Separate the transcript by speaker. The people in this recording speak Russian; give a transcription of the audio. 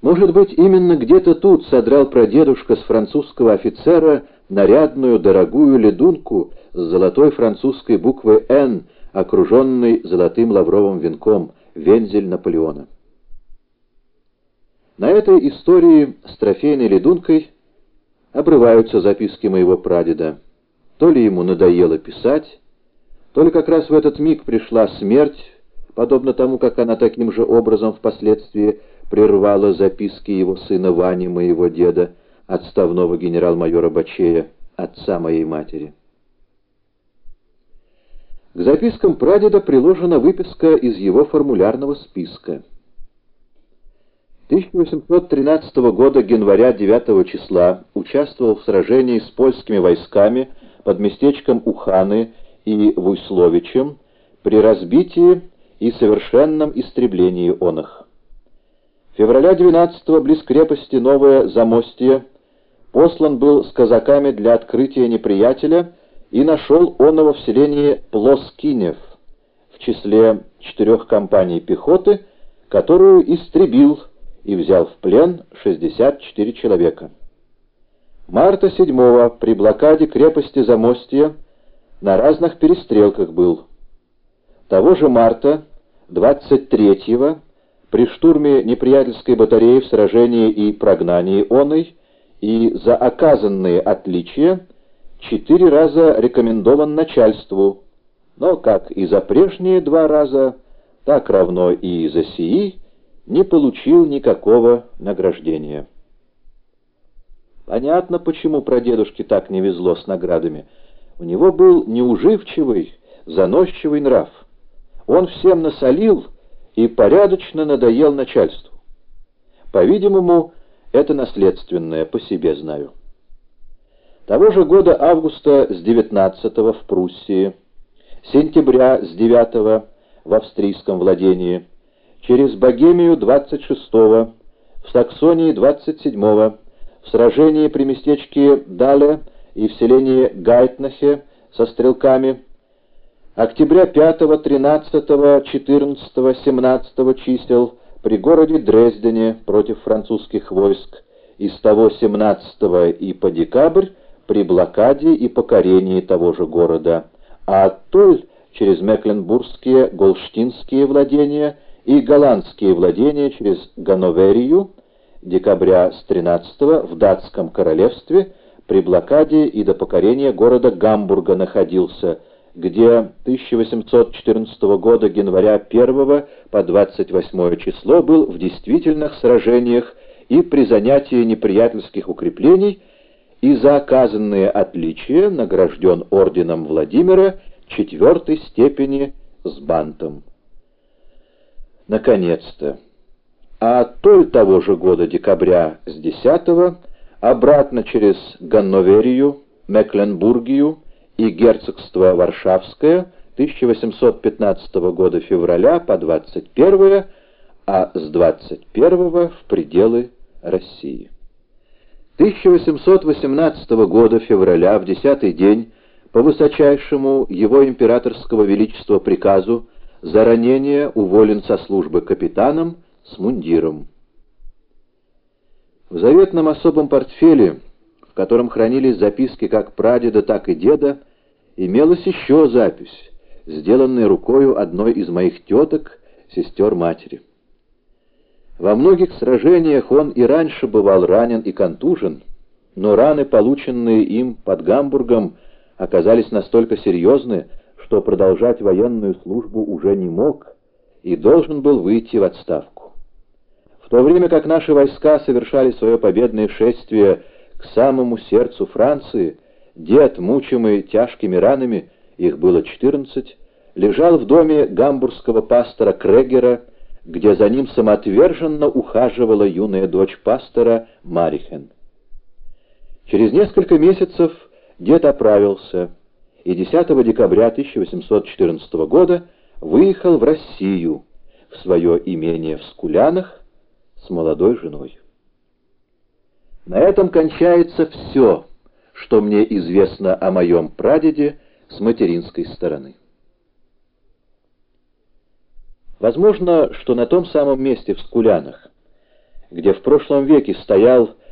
Speaker 1: Может быть, именно где-то тут содрал прадедушка с французского офицера нарядную дорогую ледунку с золотой французской буквой «Н», окруженной золотым лавровым венком, вензель Наполеона. На этой истории с трофейной ледункой обрываются записки моего прадеда. То ли ему надоело писать, то ли как раз в этот миг пришла смерть, подобно тому, как она таким же образом впоследствии прервала записки его сына Вани, моего деда, отставного генерал-майора Бачея, отца моей матери. К запискам прадеда приложена выписка из его формулярного списка. 1813 года января 9 числа участвовал в сражении с польскими войсками под местечком Уханы и Вуйсловичем при разбитии и совершенном истреблении оных. Февраля 12-го близ крепости Новое Замостье послан был с казаками для открытия неприятеля и нашел оного в селении Плоскинев в числе 4 компаний пехоты, которую истребил и взял в плен 64 человека. Марта 7-го при блокаде крепости Замостья на разных перестрелках был. Того же марта 23-го при штурме неприятельской батареи в сражении и прогнании оной и за оказанные отличия 4 раза рекомендован начальству, но как и за прежние 2 раза, так равно и за сии не получил никакого награждения. Понятно, почему прадедушке так не везло с наградами. У него был неуживчивый, заносчивый нрав. Он всем насолил и порядочно надоел начальству. По-видимому, это наследственное, по себе знаю. Того же года августа с 19-го в Пруссии, сентября с 9-го в австрийском владении, через Богемию 26-го, в Саксонии 27-го, в сражении при местечке Дале и в селении Гайтнахе со стрелками, октября 5-го, 13-го, 14-го, 17-го чисел при городе Дрездене против французских войск, и с того 17-го и по декабрь при блокаде и покорении того же города, а оттоль через Мекленбургские, Голштинские владения и голландские владения через Ганноверию, декабря с 13-го в датском королевстве при блокаде и до покорения города Гамбурга находился, где 1814 года января 1 по 28 число был в действительных сражениях и при занятии неприятельских укреплений и за оказанные отличия награжден орденом Владимира 4-й степени с бантом. Наконец-то! А оттоль того же года декабря с 10-го обратно через Ганноверию, Мекленбургию и герцогство Варшавское 1815 года февраля по 21, а с 21 в пределы России. 1818 года февраля в 10-й день по высочайшему его императорского величества приказу за ранение уволен со службы капитаном с мундиром. В заветном особом портфеле, в котором хранились записки как прадеда, так и деда, имелась еще запись, сделанная рукою одной из моих теток, сестер матери. Во многих сражениях он и раньше бывал ранен и контужен, но раны, полученные им под Гамбургом, оказались настолько серьезны, что продолжать военную службу уже не мог и должен был выйти в отставку. В то время как наши войска совершали свое победное шествие к самому сердцу Франции, дед, мучимый тяжкими ранами, их было 14, лежал в доме гамбургского пастора Крегера, где за ним самоотверженно ухаживала юная дочь пастора Марихен. Через несколько месяцев дед оправился и 10 декабря 1814 года выехал в Россию, в свое имение в Скулянах, с молодой женой. На этом кончается все, что мне известно о моем прадеде с материнской стороны. Возможно, что на том самом месте в Скулянах, где в прошлом веке стоял